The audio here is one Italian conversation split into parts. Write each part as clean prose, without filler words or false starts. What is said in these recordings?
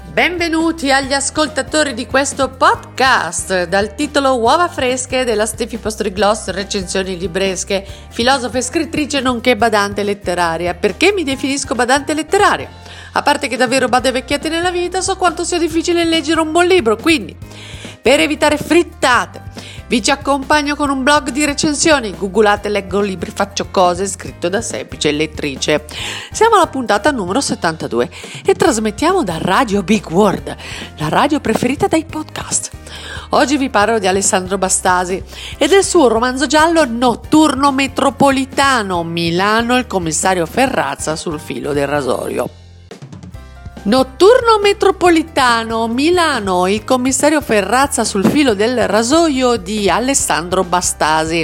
Benvenuti agli ascoltatori di questo podcast dal titolo Uova fresche della Stefi Postrigloss, recensioni libresche, filosofa e scrittrice nonché badante letteraria. Perché mi definisco badante letteraria? A parte che davvero bade vecchiette nella vita, so quanto sia difficile leggere un buon libro, quindi per evitare frittate vi ci accompagno con un blog di recensioni. Googolate, leggo libri, faccio cose, scritto da semplice lettrice. Siamo alla puntata numero 72 e trasmettiamo da Radio Big World, la radio preferita dai podcast. Oggi vi parlo di Alessandro Bastasi e del suo romanzo giallo Notturno Metropolitano, Milano, il commissario Ferrazza sul filo del rasoio. Notturno Metropolitano, Milano, il commissario Ferrazza sul filo del rasoio di Alessandro Bastasi.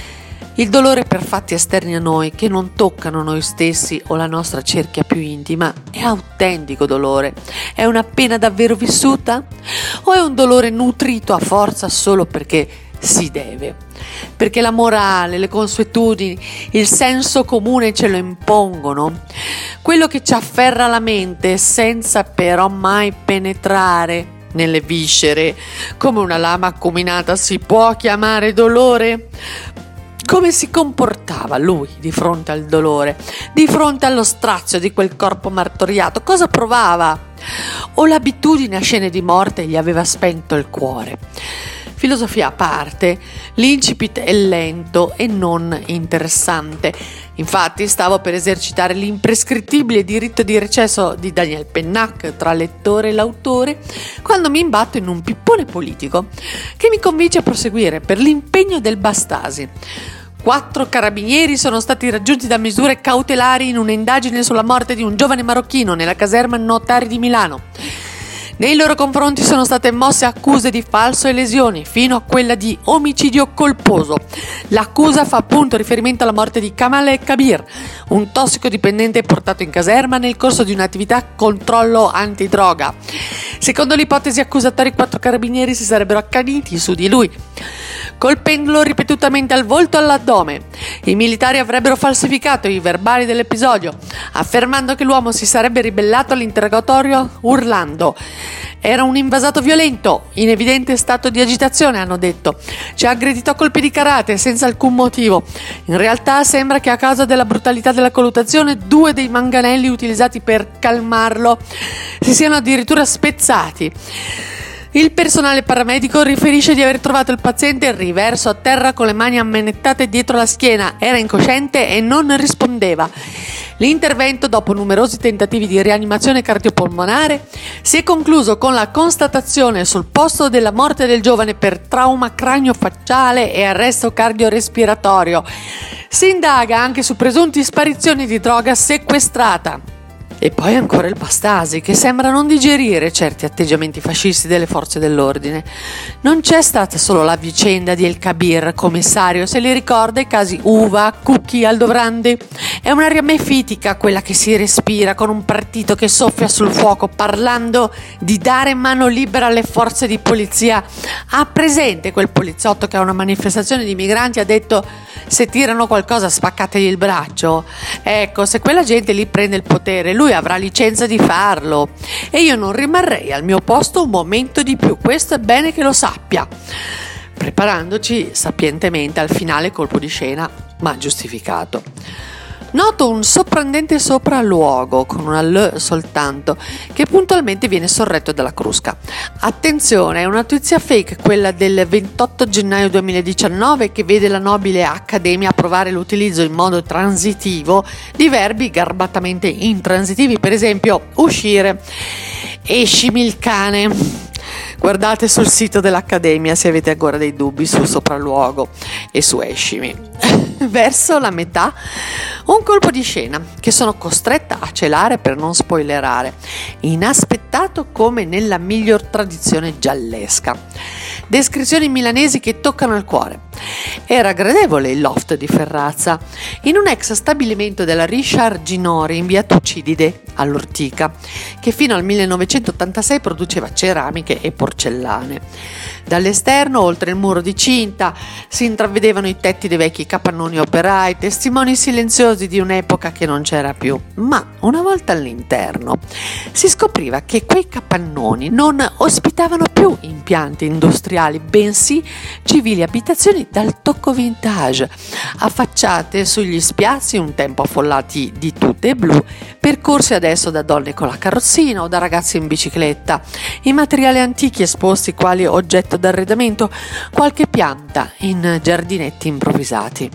Il dolore per fatti esterni a noi, che non toccano noi stessi o la nostra cerchia più intima, è autentico dolore. È una pena davvero vissuta? O è un dolore nutrito a forza solo perché si deve? Perché la morale, le consuetudini, il senso comune ce lo impongono? Quello che ci afferra la mente senza però mai penetrare nelle viscere, come una lama acuminata, si può chiamare dolore? Come si comportava lui di fronte al dolore, di fronte allo strazio di quel corpo martoriato? Cosa provava? O l'abitudine a scene di morte gli aveva spento il cuore? Filosofia a parte, l'incipit è lento e non interessante. Infatti stavo per esercitare l'imprescrittibile diritto di recesso di Daniel Pennac tra lettore e l'autore quando mi imbatto in un pippone politico che mi convince a proseguire per l'impegno del Bastasi. 4 carabinieri sono stati raggiunti da misure cautelari in un'indagine sulla morte di un giovane marocchino nella caserma Notari di Milano. Nei loro confronti sono state mosse accuse di falso e lesioni, fino a quella di omicidio colposo. L'accusa fa appunto riferimento alla morte di Kamal Kabir, un tossicodipendente portato in caserma nel corso di un'attività controllo antidroga. Secondo l'ipotesi accusatoria, 4 carabinieri si sarebbero accaniti su di lui, colpendolo ripetutamente al volto e all'addome. I militari avrebbero falsificato i verbali dell'episodio, affermando che l'uomo si sarebbe ribellato all'interrogatorio urlando. Era un invasato violento, in evidente stato di agitazione, hanno detto. Ci ha aggredito a colpi di karate senza alcun motivo. In realtà sembra che a causa della brutalità della colluttazione 2 dei manganelli utilizzati per calmarlo si siano addirittura spezzati. Il personale paramedico riferisce di aver trovato il paziente riverso a terra con le mani ammanettate dietro la schiena, era incosciente e non rispondeva. L'intervento, dopo numerosi tentativi di rianimazione cardiopolmonare, si è concluso con la constatazione sul posto della morte del giovane per trauma cranio-facciale e arresto cardiorespiratorio. Si indaga anche su presunte sparizioni di droga sequestrata. E poi ancora il Bastasi, che sembra non digerire certi atteggiamenti fascisti delle forze dell'ordine. Non c'è stata solo la vicenda di El Kabir, commissario, se li ricorda i casi Uva, Cucchi, Aldovrandi. È un'aria mefitica quella che si respira con un partito che soffia sul fuoco parlando di dare mano libera alle forze di polizia. Ha presente quel poliziotto che a una manifestazione di migranti ha detto: se tirano qualcosa spaccategli il braccio? Ecco, se quella gente lì prende il potere, lui avrà licenza di farlo e io non rimarrei al mio posto un momento di più. Questo è bene che lo sappia, preparandoci sapientemente al finale colpo di scena, ma giustificato. Noto un sorprendente sopralluogo con una L soltanto, che puntualmente viene sorretto dalla crusca. Attenzione, è una notizia fake quella del 28 gennaio 2019 che vede la nobile Accademia approvare l'utilizzo in modo transitivo di verbi garbatamente intransitivi, per esempio uscire, escimi il cane. Guardate sul sito dell'Accademia se avete ancora dei dubbi sul sopralluogo e su escimi. Verso la metà un colpo di scena che sono costretta a celare per non spoilerare, inaspettato come nella miglior tradizione giallesca. Descrizioni milanesi che toccano il cuore. Era gradevole il loft di Ferrazza, in un ex stabilimento della Richard Ginori in via Tucidide, all'Ortica, che fino al 1986 produceva ceramiche e porcellane. Dall'esterno, oltre il muro di cinta, si intravedevano i tetti dei vecchi capannoni operai, testimoni silenziosi di un'epoca che non c'era più. Ma una volta all'interno si scopriva che quei capannoni non ospitavano più impianti industriali, bensì civili abitazioni dal tocco vintage, affacciate sugli spiazzi un tempo affollati di tute blu, percorsi adesso da donne con la carrozzina o da ragazzi in bicicletta, i materiali antichi esposti quali oggetto d'arredamento, qualche pianta in giardinetti improvvisati.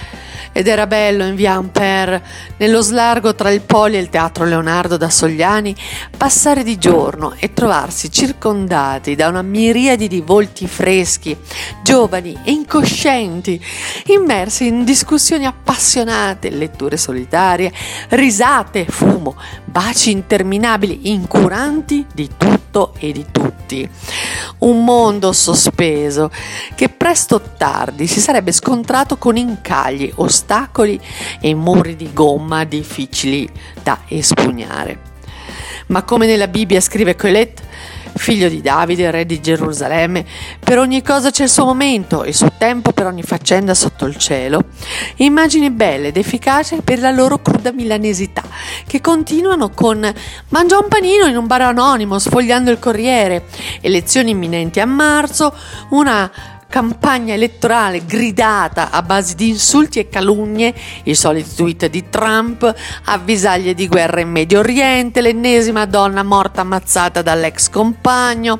Ed era bello in via Ampère, nello slargo tra il Poli e il Teatro Leonardo da Sogliani, passare di giorno e trovarsi circondati da una miriade di volti freschi, giovani e incoscienti, immersi in discussioni appassionate, letture solitarie, risate, fumo, baci interminabili, incuranti di tutto e di tutti. Un mondo sospeso che presto o tardi si sarebbe scontrato con incagli, ostacoli e muri di gomma difficili da espugnare. Ma come nella Bibbia scrive Colette, figlio di Davide, re di Gerusalemme, per ogni cosa c'è il suo momento e il suo tempo per ogni faccenda sotto il cielo, immagini belle ed efficaci per la loro cruda milanesità, che continuano con mangia un panino in un bar anonimo sfogliando il Corriere, elezioni imminenti a marzo, una campagna elettorale gridata a base di insulti e calunnie, i soliti tweet di Trump, avvisaglie di guerra in Medio Oriente, l'ennesima donna morta ammazzata dall'ex compagno.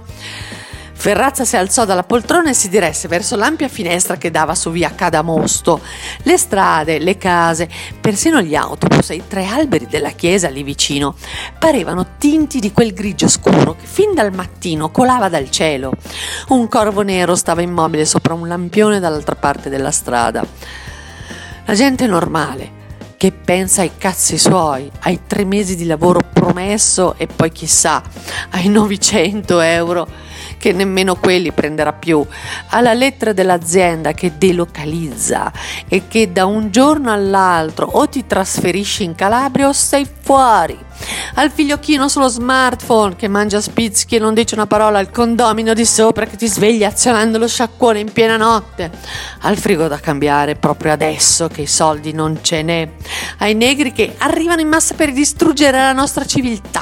Ferrazza si alzò dalla poltrona e si diresse verso l'ampia finestra che dava su via Cadamosto. Le strade, le case, persino gli autobus e i 3 alberi della chiesa lì vicino parevano tinti di quel grigio scuro che fin dal mattino colava dal cielo. Un corvo nero stava immobile sopra un lampione dall'altra parte della strada. La gente normale, che pensa ai cazzi suoi, ai 3 mesi di lavoro promesso e poi chissà, ai 900 euro che nemmeno quelli prenderà più, alla lettera dell'azienda che delocalizza e che da un giorno all'altro o ti trasferisci in Calabria o sei fuori, al figliocchino sullo smartphone che mangia spizzichi e non dice una parola, al condomino di sopra che ti sveglia azionando lo sciacquone in piena notte, al frigo da cambiare proprio adesso che i soldi non ce n'è, ai negri che arrivano in massa per distruggere la nostra civiltà.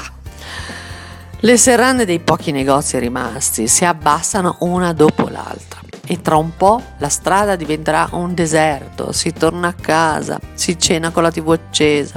Le serrande dei pochi negozi rimasti si abbassano una dopo l'altra e tra un po' la strada diventerà un deserto, si torna a casa, si cena con la TV accesa.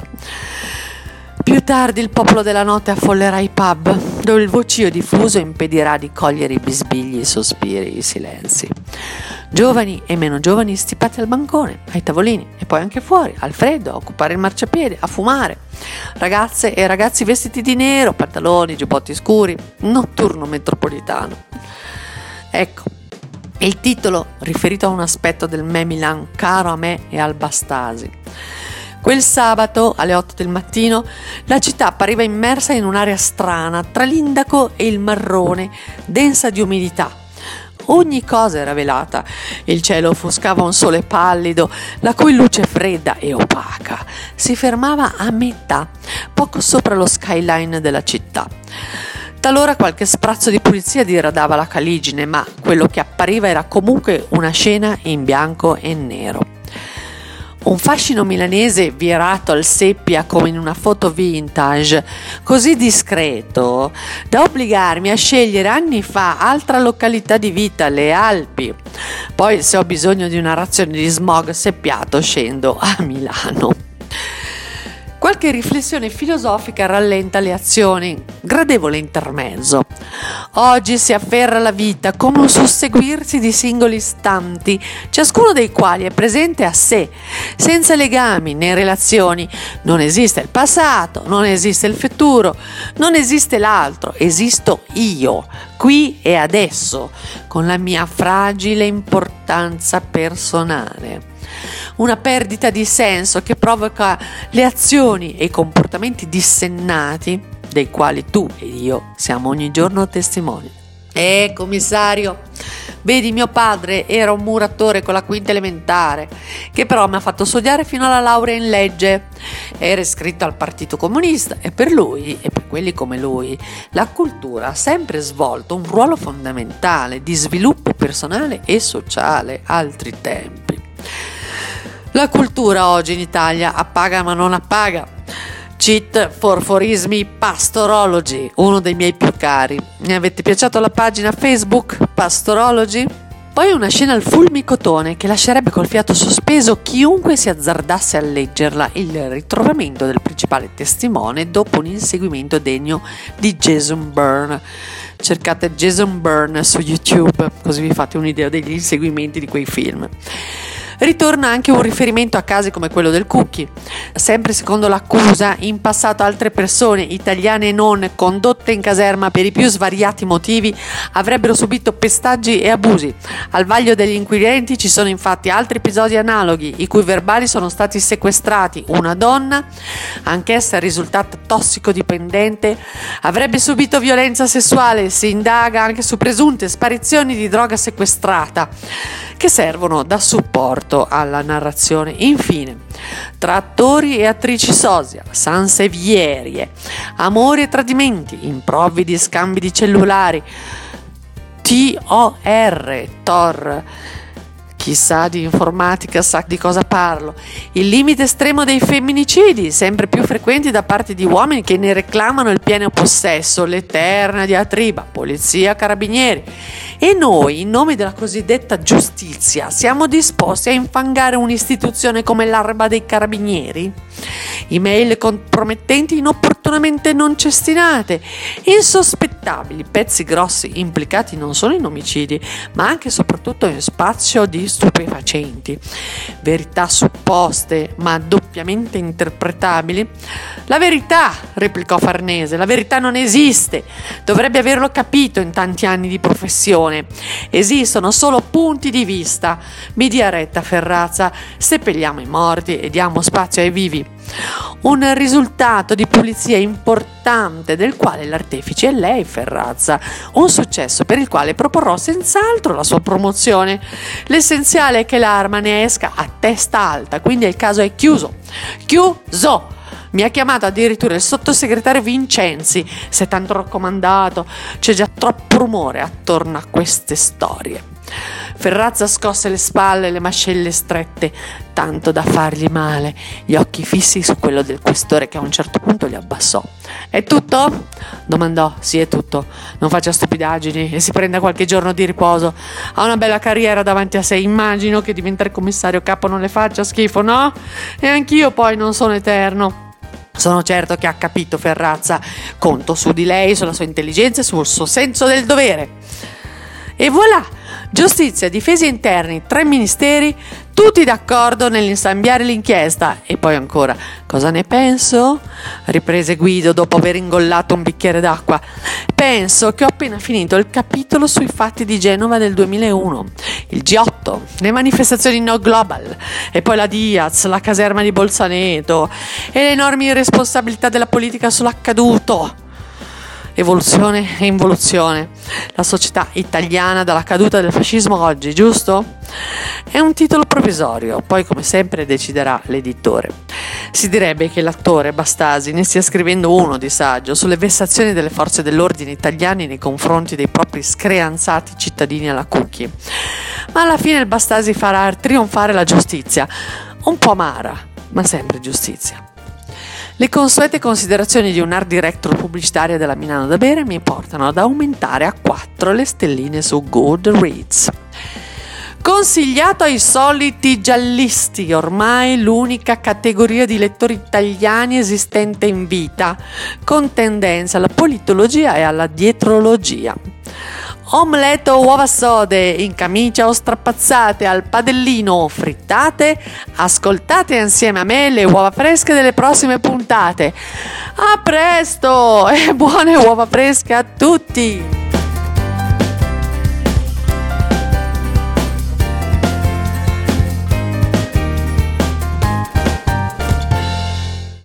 Più tardi il popolo della notte affollerà i pub, dove il vocio diffuso impedirà di cogliere i bisbigli, i sospiri, i silenzi. Giovani e meno giovani stipati al bancone, ai tavolini e poi anche fuori, al freddo, a occupare il marciapiede, a fumare. Ragazze e ragazzi vestiti di nero, pantaloni, giubbotti scuri, notturno metropolitano. Ecco, il titolo riferito a un aspetto del me Milan caro a me e al Bastasi. Quel sabato, alle 8 del mattino, la città appariva immersa in un'aria strana, tra l'indaco e il marrone, densa di umidità. Ogni cosa era velata, il cielo offuscava un sole pallido, la cui luce fredda e opaca si fermava a metà, poco sopra lo skyline della città. Talora qualche sprazzo di polizia diradava la caligine, ma quello che appariva era comunque una scena in bianco e nero. Un fascino milanese virato al seppia come in una foto vintage, così discreto da obbligarmi a scegliere anni fa altra località di vita, le Alpi. Poi, se ho bisogno di una razione di smog seppiato, scendo a Milano. Qualche riflessione filosofica rallenta le azioni, gradevole intermezzo. Oggi si afferra la vita come un susseguirsi di singoli istanti, ciascuno dei quali è presente a sé, senza legami né relazioni. Non esiste il passato, non esiste il futuro, non esiste l'altro, esisto io, qui e adesso, con la mia fragile importanza personale. Una perdita di senso che provoca le azioni e i comportamenti dissennati dei quali tu e io siamo ogni giorno testimoni. Commissario, Vedi, mio padre era un muratore con la quinta elementare, che però mi ha fatto studiare fino alla laurea in legge. Era iscritto al Partito Comunista e per lui e per quelli come lui la cultura ha sempre svolto un ruolo fondamentale di sviluppo personale e sociale. Altri tempi. La cultura oggi in Italia appaga ma non appaga. Cheat Forforismi Pastorology, uno dei miei più cari. Ne avete piaciuto la pagina Facebook Pastorology? Poi una scena al fulmicotone che lascerebbe col fiato sospeso chiunque si azzardasse a leggerla, il ritrovamento del principale testimone dopo un inseguimento degno di Jason Bourne. Cercate Jason Bourne su YouTube, così vi fate un'idea degli inseguimenti di quei film. Ritorna anche un riferimento a casi come quello del Cucchi. Sempre secondo l'accusa, in passato altre persone, italiane e non, condotte in caserma per i più svariati motivi, avrebbero subito pestaggi e abusi. Al vaglio degli inquirenti ci sono infatti altri episodi analoghi, i cui verbali sono stati sequestrati. Una donna, anch'essa risultata tossicodipendente, avrebbe subito violenza sessuale. Si indaga anche su presunte sparizioni di droga sequestrata, che servono da supporto alla narrazione. Infine, tra attori e attrici sosia, sansevierie, amori e tradimenti, improvvidi scambi di cellulari, Tor, chissà di informatica sa di cosa parlo, il limite estremo dei femminicidi, sempre più frequenti da parte di uomini che ne reclamano il pieno possesso, l'eterna diatriba, polizia, carabinieri. E noi, in nome della cosiddetta giustizia, siamo disposti a infangare un'istituzione come l'Arma dei Carabinieri? Email compromettenti inopportunamente non cestinate, insospettabili, pezzi grossi implicati non solo in omicidi, ma anche e soprattutto in spaccio di stupefacenti, verità supposte ma doppiamente interpretabili. La verità, replicò Farnese, la verità non esiste, dovrebbe averlo capito in tanti anni di professione. Esistono solo punti di vista. Mi dia retta, Ferrazza, seppelliamo i morti e diamo spazio ai vivi. Un risultato di pulizia importante del quale l'artefice è lei, Ferrazza, un successo per il quale proporrò senz'altro la sua promozione. L'essenziale è che l'Arma ne esca a testa alta, quindi il caso è chiuso. Mi ha chiamato addirittura il sottosegretario Vincenzi, si è tanto raccomandato, c'è già troppo rumore attorno a queste storie. Ferrazza scosse le spalle e le mascelle strette, tanto da fargli male, gli occhi fissi su quello del questore che a un certo punto li abbassò. È tutto? Domandò. Sì, è tutto. Non faccia stupidaggini e si prenda qualche giorno di riposo. Ha una bella carriera davanti a sé, immagino che diventare commissario capo non le faccia schifo, no? E anch'io poi non sono eterno. Sono certo che ha capito, Ferrazza. Conto su di lei, sulla sua intelligenza e sul suo senso del dovere. E voilà! Giustizia, difesa interni, 3 ministeri, tutti d'accordo nell'insabbiare l'inchiesta. E poi ancora, cosa ne penso? Riprese Guido dopo aver ingollato un bicchiere d'acqua. Penso che ho appena finito il capitolo sui fatti di Genova del 2001, il G8, le manifestazioni No Global, e poi la Diaz, la caserma di Bolzaneto e le enormi responsabilità della politica sull'accaduto. Evoluzione e involuzione. La società italiana dalla caduta del fascismo oggi, giusto? È un titolo provvisorio, poi come sempre deciderà l'editore. Si direbbe che l'attore Bastasi ne stia scrivendo uno di saggio sulle vessazioni delle forze dell'ordine italiane nei confronti dei propri screanzati cittadini alla Cucchi. Ma alla fine il Bastasi farà trionfare la giustizia, un po' amara, ma sempre giustizia. Le consuete considerazioni di un art director pubblicitaria della Milano da bere mi portano ad aumentare a 4 le stelline su Goodreads. Consigliato ai soliti giallisti, ormai l'unica categoria di lettori italiani esistente in vita, con tendenza alla politologia e alla dietrologia. Omelette o uova sode, in camicia o strapazzate al padellino, frittate, ascoltate insieme a me le uova fresche delle prossime puntate. A presto e buone uova fresche a tutti!